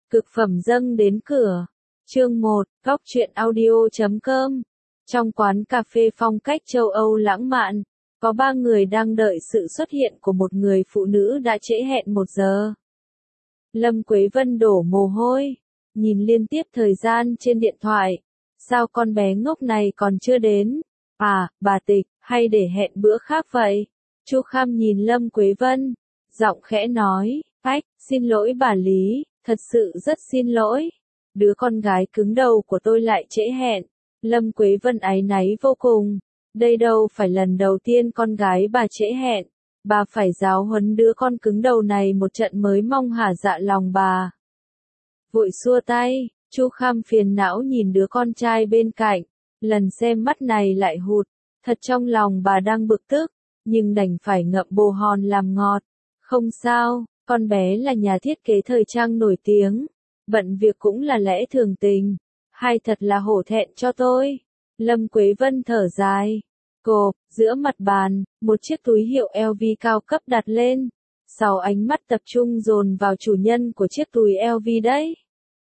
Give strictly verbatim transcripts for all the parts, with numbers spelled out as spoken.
Cực phẩm dâng đến cửa. Chương một, góc truyện audio chấm com. Trong quán cà phê phong cách châu Âu lãng mạn, có ba người đang đợi sự xuất hiện của một người phụ nữ đã trễ hẹn một giờ. Lâm Quế Vân đổ mồ hôi, nhìn liên tiếp thời gian trên điện thoại. Sao con bé ngốc này còn chưa đến? À, bà Tịch, hay để hẹn bữa khác vậy? Chu Kham nhìn Lâm Quế Vân, giọng khẽ nói, ách, xin lỗi bà Lý, thật sự rất xin lỗi. Đứa con gái cứng đầu của tôi lại trễ hẹn. Lâm Quế Vân áy náy vô cùng. Đây đâu phải lần đầu tiên con gái bà trễ hẹn. Bà phải giáo huấn đứa con cứng đầu này một trận mới mong hả dạ lòng bà. Vội xua tay, Chu Kham phiền não nhìn đứa con trai bên cạnh. Lần xem mắt này lại hụt. Thật trong lòng bà đang bực tức, nhưng đành phải ngậm bồ hòn làm ngọt. Không sao, con bé là nhà thiết kế thời trang nổi tiếng. Bận việc cũng là lẽ thường tình. Hay thật là hổ thẹn cho tôi. Lâm Quế Vân thở dài. Cộp, giữa mặt bàn, một chiếc túi hiệu L V cao cấp đặt lên. Sau ánh mắt tập trung dồn vào chủ nhân của chiếc túi L V đấy.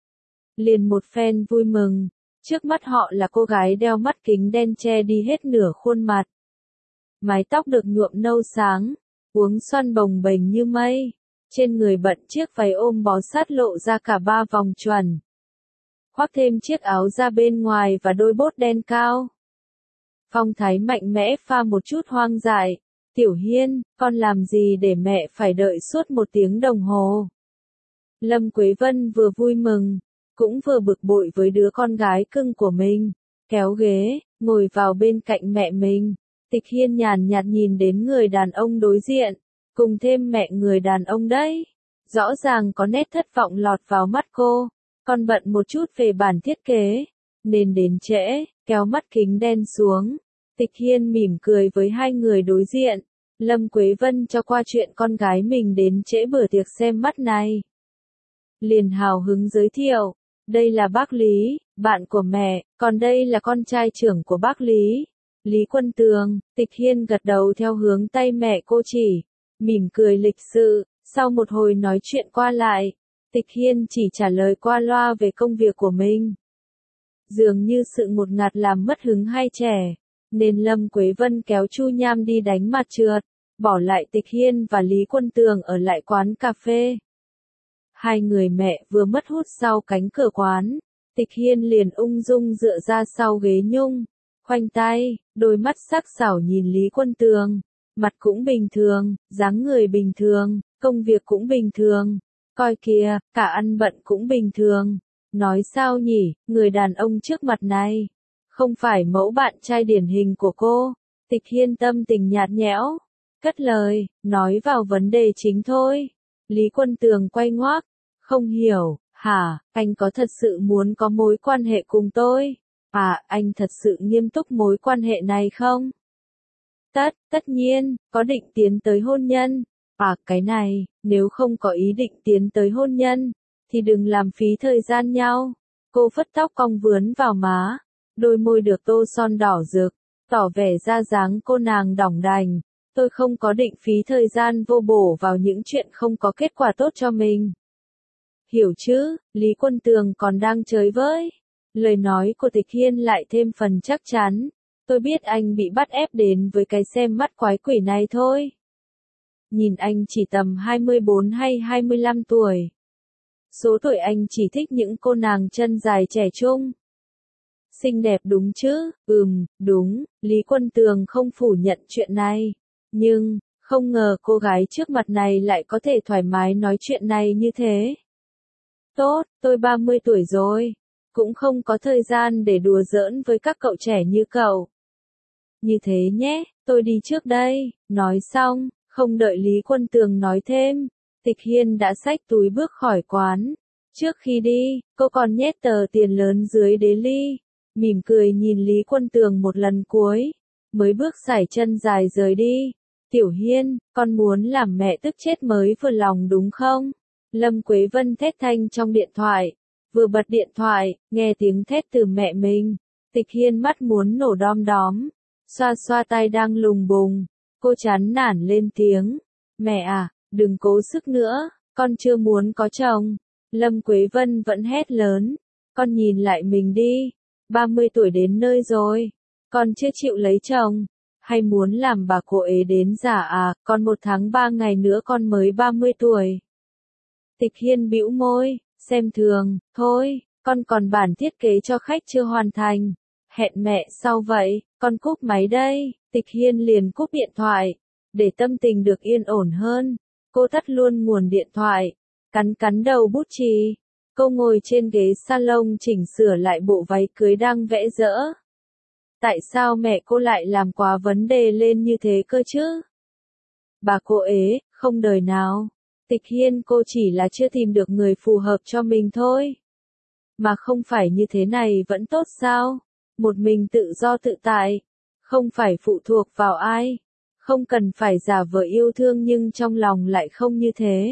Liền một phen vui mừng. Trước mắt họ là cô gái đeo mắt kính đen che đi hết nửa khuôn mặt. Mái tóc được nhuộm nâu sáng, uốn xoăn bồng bềnh như mây. Trên người bận chiếc váy ôm bó sát lộ ra cả ba vòng chuẩn. Khoác thêm chiếc áo ra bên ngoài và đôi bốt đen cao. Phong thái mạnh mẽ pha một chút hoang dại. Tiểu Hiên, con làm gì để mẹ phải đợi suốt một tiếng đồng hồ? Lâm Quế Vân vừa vui mừng, cũng vừa bực bội với đứa con gái cưng của mình. Kéo ghế, ngồi vào bên cạnh mẹ mình. Tịch Hiên nhàn nhạt nhìn đến người đàn ông đối diện. Cùng thêm mẹ người đàn ông đấy. Rõ ràng có nét thất vọng lọt vào mắt cô. Con bận một chút về bản thiết kế, nên đến trễ, kéo mắt kính đen xuống. Tịch Hiên mỉm cười với hai người đối diện. Lâm Quế Vân cho qua chuyện con gái mình đến trễ bữa tiệc xem mắt này. Liền hào hứng giới thiệu. Đây là bác Lý, bạn của mẹ, còn đây là con trai trưởng của bác Lý. Lý Quân Tường. Tịch Hiên gật đầu theo hướng tay mẹ cô chỉ. Mỉm cười lịch sự, sau một hồi nói chuyện qua lại, Tịch Hiên chỉ trả lời qua loa về công việc của mình. Dường như sự ngột ngạt làm mất hứng hai trẻ, nên Lâm Quế Vân kéo Chu Nham đi đánh mặt trượt, bỏ lại Tịch Hiên và Lý Quân Tường ở lại quán cà phê. Hai người mẹ vừa mất hút sau cánh cửa quán, Tịch Hiên liền ung dung dựa ra sau ghế nhung, khoanh tay, đôi mắt sắc sảo nhìn Lý Quân Tường. Mặt cũng bình thường, dáng người bình thường, công việc cũng bình thường. Coi kìa, cả ăn bận cũng bình thường. Nói sao nhỉ, người đàn ông trước mặt này không phải mẫu bạn trai điển hình của cô. Tịch Hiên tâm tình nhạt nhẽo, cất lời, nói vào vấn đề chính thôi. Lý Quân Tường quay ngoác, không hiểu, hả, anh có thật sự muốn có mối quan hệ cùng tôi? À, anh thật sự nghiêm túc mối quan hệ này không? Tất, tất nhiên, có định tiến tới hôn nhân. À, cái này, nếu không có ý định tiến tới hôn nhân, thì đừng làm phí thời gian nhau. Cô phất tóc cong vướn vào má, đôi môi được tô son đỏ rực, tỏ vẻ ra dáng cô nàng đỏng đành. Tôi không có định phí thời gian vô bổ vào những chuyện không có kết quả tốt cho mình. Hiểu chứ, Lý Quân Tường còn đang chơi với. Lời nói của Tịch Hiên lại thêm phần chắc chắn. Tôi biết anh bị bắt ép đến với cái xem mắt quái quỷ này thôi. Nhìn anh chỉ tầm hai mươi bốn hay hai mươi lăm tuổi. Số tuổi anh chỉ thích những cô nàng chân dài trẻ trung. Xinh đẹp đúng chứ? Ừm, đúng, Lý Quân Tường không phủ nhận chuyện này. Nhưng, không ngờ cô gái trước mặt này lại có thể thoải mái nói chuyện này như thế. Tốt, tôi ba mươi tuổi rồi. Cũng không có thời gian để đùa giỡn với các cậu trẻ như cậu. Như thế nhé, tôi đi trước đây. Nói xong, không đợi Lý Quân Tường nói thêm, Tịch Hiên đã xách túi bước khỏi quán. Trước khi đi, cô còn nhét tờ tiền lớn dưới đế ly, mỉm cười nhìn Lý Quân Tường một lần cuối, mới bước sải chân dài rời đi. Tiểu Hiên, con muốn làm mẹ tức chết mới vừa lòng đúng không? Lâm Quế Vân thét thanh trong điện thoại. Vừa bật điện thoại, nghe tiếng thét từ mẹ mình. Tịch Hiên mắt muốn nổ đom đóm. Xoa xoa tay đang lùng bùng. Cô chán nản lên tiếng. Mẹ à, đừng cố sức nữa, con chưa muốn có chồng. Lâm Quế Vân vẫn hét lớn, con nhìn lại mình đi, ba mươi tuổi đến nơi rồi, con chưa chịu lấy chồng, hay muốn làm bà cô ế đến già à, còn một tháng ba ngày nữa con mới ba mươi tuổi. Tịch Hiên bĩu môi, xem thường, thôi, con còn bản thiết kế cho khách chưa hoàn thành. Hẹn mẹ sau vậy, con cúp máy đây. Tịch Hiên liền cúp điện thoại, để tâm tình được yên ổn hơn. Cô tắt luôn nguồn điện thoại, cắn cắn đầu bút chì. Cô ngồi trên ghế salon chỉnh sửa lại bộ váy cưới đang vẽ dỡ. Tại sao mẹ cô lại làm quá vấn đề lên như thế cơ chứ? Bà cô ế, không đời nào. Tịch Hiên cô chỉ là chưa tìm được người phù hợp cho mình thôi. Mà không phải như thế này vẫn tốt sao? Một mình tự do tự tại, không phải phụ thuộc vào ai, không cần phải giả vờ yêu thương nhưng trong lòng lại không như thế.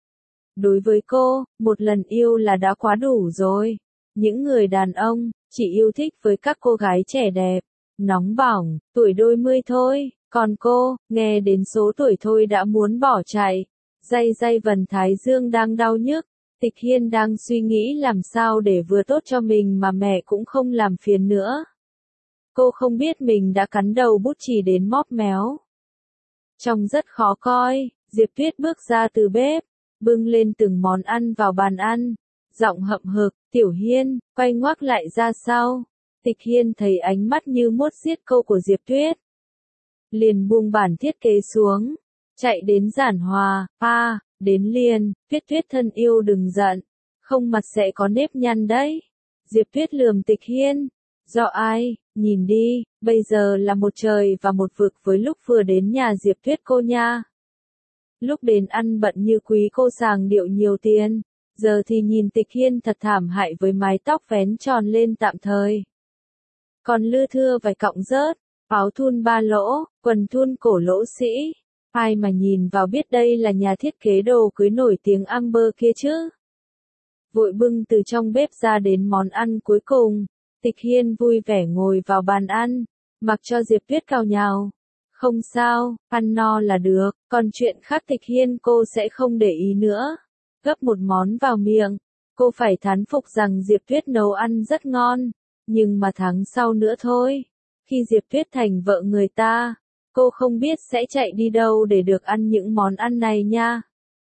Đối với cô, một lần yêu là đã quá đủ rồi. Những người đàn ông chỉ yêu thích với các cô gái trẻ đẹp, nóng bỏng, tuổi đôi mươi thôi, còn cô, nghe đến số tuổi thôi đã muốn bỏ chạy. Day day vần thái dương đang đau nhức, Tịch Hiên đang suy nghĩ làm sao để vừa tốt cho mình mà mẹ cũng không làm phiền nữa. Cô không biết mình đã cắn đầu bút chì đến móp méo. Trông rất khó coi, Diệp Tuyết bước ra từ bếp, bưng lên từng món ăn vào bàn ăn, giọng hậm hực, Tiểu Hiên, quay ngoắc lại ra sau. Tịch Hiên thấy ánh mắt như muốn giết câu của Diệp Tuyết. Liền buông bản thiết kế xuống, chạy đến giản hòa, pa, đến liền, Tuyết Tuyết thân yêu đừng giận, không mặt sẽ có nếp nhăn đấy. Diệp Tuyết lườm Tịch Hiên, do ai, nhìn đi, bây giờ là một trời và một vực với lúc vừa đến nhà Diệp Tuyết cô nha. Lúc đến ăn bận như quý cô sàng điệu nhiều tiền, giờ thì nhìn Tịch Hiên thật thảm hại với mái tóc vén tròn lên tạm thời. Còn lưa thưa vài cọng rớt, áo thun ba lỗ, quần thun cổ lỗ sĩ. Ai mà nhìn vào biết đây là nhà thiết kế đồ cưới nổi tiếng Amber kia chứ. Vội bưng từ trong bếp ra đến món ăn cuối cùng. Tịch Hiên vui vẻ ngồi vào bàn ăn, mặc cho Diệp Tuyết cào nhào. Không sao, ăn no là được, còn chuyện khác Tịch Hiên cô sẽ không để ý nữa. Gấp một món vào miệng, cô phải thán phục rằng Diệp Tuyết nấu ăn rất ngon, nhưng mà tháng sau nữa thôi. Khi Diệp Tuyết thành vợ người ta, cô không biết sẽ chạy đi đâu để được ăn những món ăn này nha.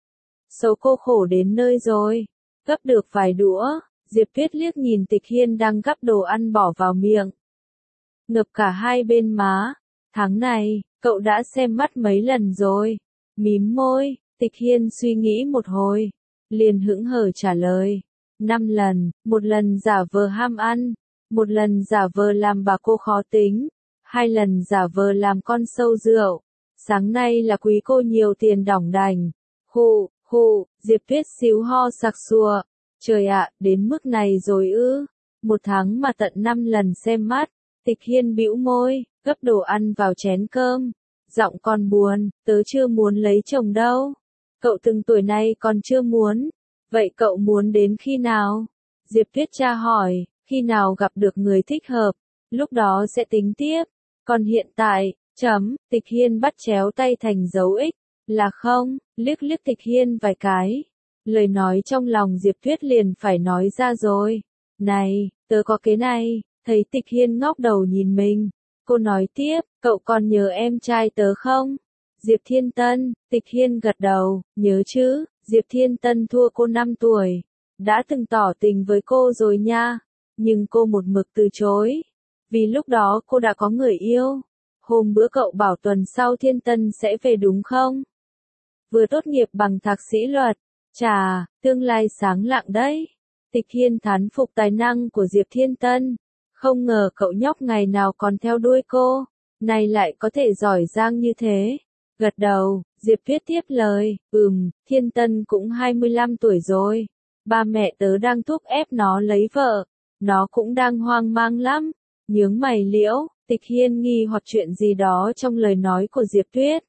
Số cô khổ đến nơi rồi, gấp được vài đũa, Diệp Tuyết liếc nhìn Tịch Hiên đang gắp đồ ăn bỏ vào miệng. Ngập cả hai bên má, tháng này, cậu đã xem mắt mấy lần rồi, mím môi, Tịch Hiên suy nghĩ một hồi, liền hững hờ trả lời, năm lần, một lần giả vờ ham ăn, một lần giả vờ làm bà cô khó tính, hai lần giả vờ làm con sâu rượu, sáng nay là quý cô nhiều tiền đỏng đành, hù, hù, Diệp Tuyết xíu ho sặc sùa, trời ạ, đến mức này rồi ư, một tháng mà tận năm lần xem mắt. Tịch Hiên bĩu môi, gấp đồ ăn vào chén cơm, giọng còn buồn, tớ chưa muốn lấy chồng đâu. Cậu từng tuổi này còn chưa muốn, vậy cậu muốn đến khi nào? Diệp Tuyết tra hỏi, khi nào gặp được người thích hợp, lúc đó sẽ tính tiếp. Còn hiện tại, chấm, Tịch Hiên bắt chéo tay thành dấu X, là không, liếc liếc Tịch Hiên vài cái. Lời nói trong lòng Diệp Tuyết liền phải nói ra rồi. Này, tớ có cái này. Thấy Tịch Hiên ngóc đầu nhìn mình, cô nói tiếp, cậu còn nhớ em trai tớ không? Diệp Thiên Tân, Tịch Hiên gật đầu, nhớ chứ, Diệp Thiên Tân thua cô năm tuổi, đã từng tỏ tình với cô rồi nha, nhưng cô một mực từ chối, vì lúc đó cô đã có người yêu. Hôm bữa cậu bảo tuần sau Thiên Tân sẽ về đúng không? Vừa tốt nghiệp bằng thạc sĩ luật, chà, tương lai sáng lạng đấy. Tịch Hiên thán phục tài năng của Diệp Thiên Tân. Không ngờ cậu nhóc ngày nào còn theo đuôi cô, nay lại có thể giỏi giang như thế. Gật đầu, Diệp Tuyết tiếp lời, ừm, Thiên Tân cũng hai mươi lăm tuổi rồi. Ba mẹ tớ đang thúc ép nó lấy vợ, nó cũng đang hoang mang lắm. Nhướng mày liễu, Tịch Hiên nghi hoặc chuyện gì đó trong lời nói của Diệp Tuyết.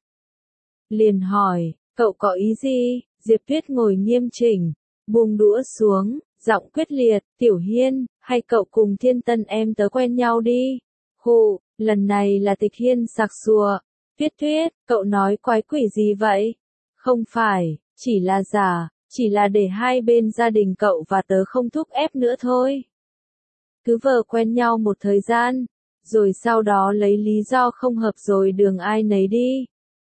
Liền hỏi, cậu có ý gì? Diệp Tuyết ngồi nghiêm chỉnh, buông đũa xuống, giọng quyết liệt, Tiểu Hiên, hay cậu cùng Thiên Tân em tớ quen nhau đi. Hù, lần này là Tịch Hiên sặc sùa. Tuyết Tuyết, cậu nói quái quỷ gì vậy? Không phải, chỉ là giả, Chỉ là để hai bên gia đình cậu và tớ không thúc ép nữa thôi. Cứ vờ quen nhau một thời gian, rồi sau đó lấy lý do không hợp rồi đường ai nấy đi.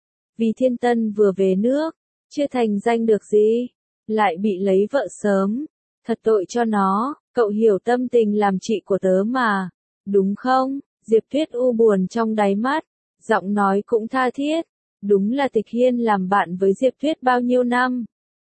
Vì Thiên Tân vừa về nước, chưa thành danh được gì, lại bị lấy vợ sớm. Thật tội cho nó, cậu hiểu tâm tình làm chị của tớ mà, đúng không? Diệp Tuyết u buồn trong đáy mắt, giọng nói cũng tha thiết. Đúng là Tịch Hiên làm bạn với Diệp Tuyết bao nhiêu năm.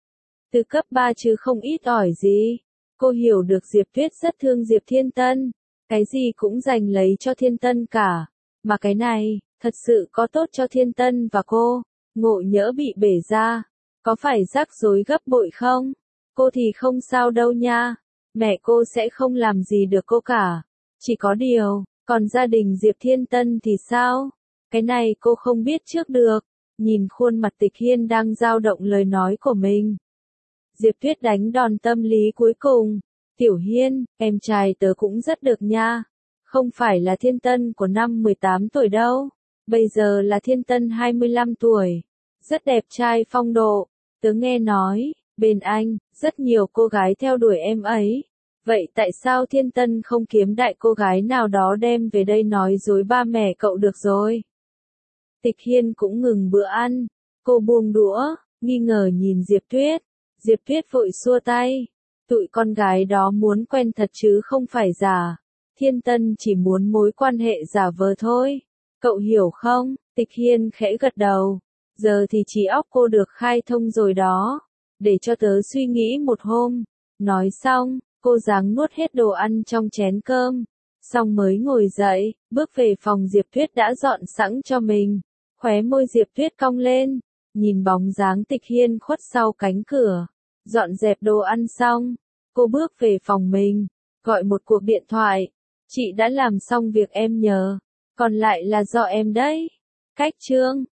Từ cấp ba chứ không ít ỏi gì. Cô hiểu được Diệp Tuyết rất thương Diệp Thiên Tân, cái gì cũng dành lấy cho Thiên Tân cả. Mà cái này, thật sự có tốt cho Thiên Tân và cô, ngộ nhỡ bị bể ra, có phải rắc rối gấp bội không? Cô thì không sao đâu nha, mẹ cô sẽ không làm gì được cô cả. Chỉ có điều, còn gia đình Diệp Thiên Tân thì sao? Cái này cô không biết trước được. Nhìn khuôn mặt Tịch Hiên đang dao động lời nói của mình, Diệp Tuyết đánh đòn tâm lý cuối cùng. Tiểu Hiên, em trai tớ cũng rất được nha. Không phải là Thiên Tân của năm mười tám tuổi đâu. Bây giờ là Thiên Tân hai mươi lăm tuổi. Rất đẹp trai phong độ. Tớ nghe nói, bên anh, rất nhiều cô gái theo đuổi em ấy. Vậy tại sao Thiên Tân không kiếm đại cô gái nào đó đem về đây nói dối ba mẹ cậu được rồi? Tịch Hiên cũng ngừng bữa ăn. Cô buông đũa, nghi ngờ nhìn Diệp Tuyết. Diệp Tuyết vội xua tay. Tụi con gái đó muốn quen thật chứ không phải giả. Thiên Tân chỉ muốn mối quan hệ giả vờ thôi. Cậu hiểu không? Tịch Hiên khẽ gật đầu. Giờ thì trí óc cô được khai thông rồi đó. Để cho tớ suy nghĩ một hôm. Nói xong, cô ráng nuốt hết đồ ăn trong chén cơm. Xong mới ngồi dậy, bước về phòng Diệp Tuyết đã dọn sẵn cho mình. Khóe môi Diệp Tuyết cong lên. Nhìn bóng dáng Tịch Hiên khuất sau cánh cửa. Dọn dẹp đồ ăn xong, cô bước về phòng mình, gọi một cuộc điện thoại. Chị đã làm xong việc em nhờ, còn lại là do em đấy. Cách chương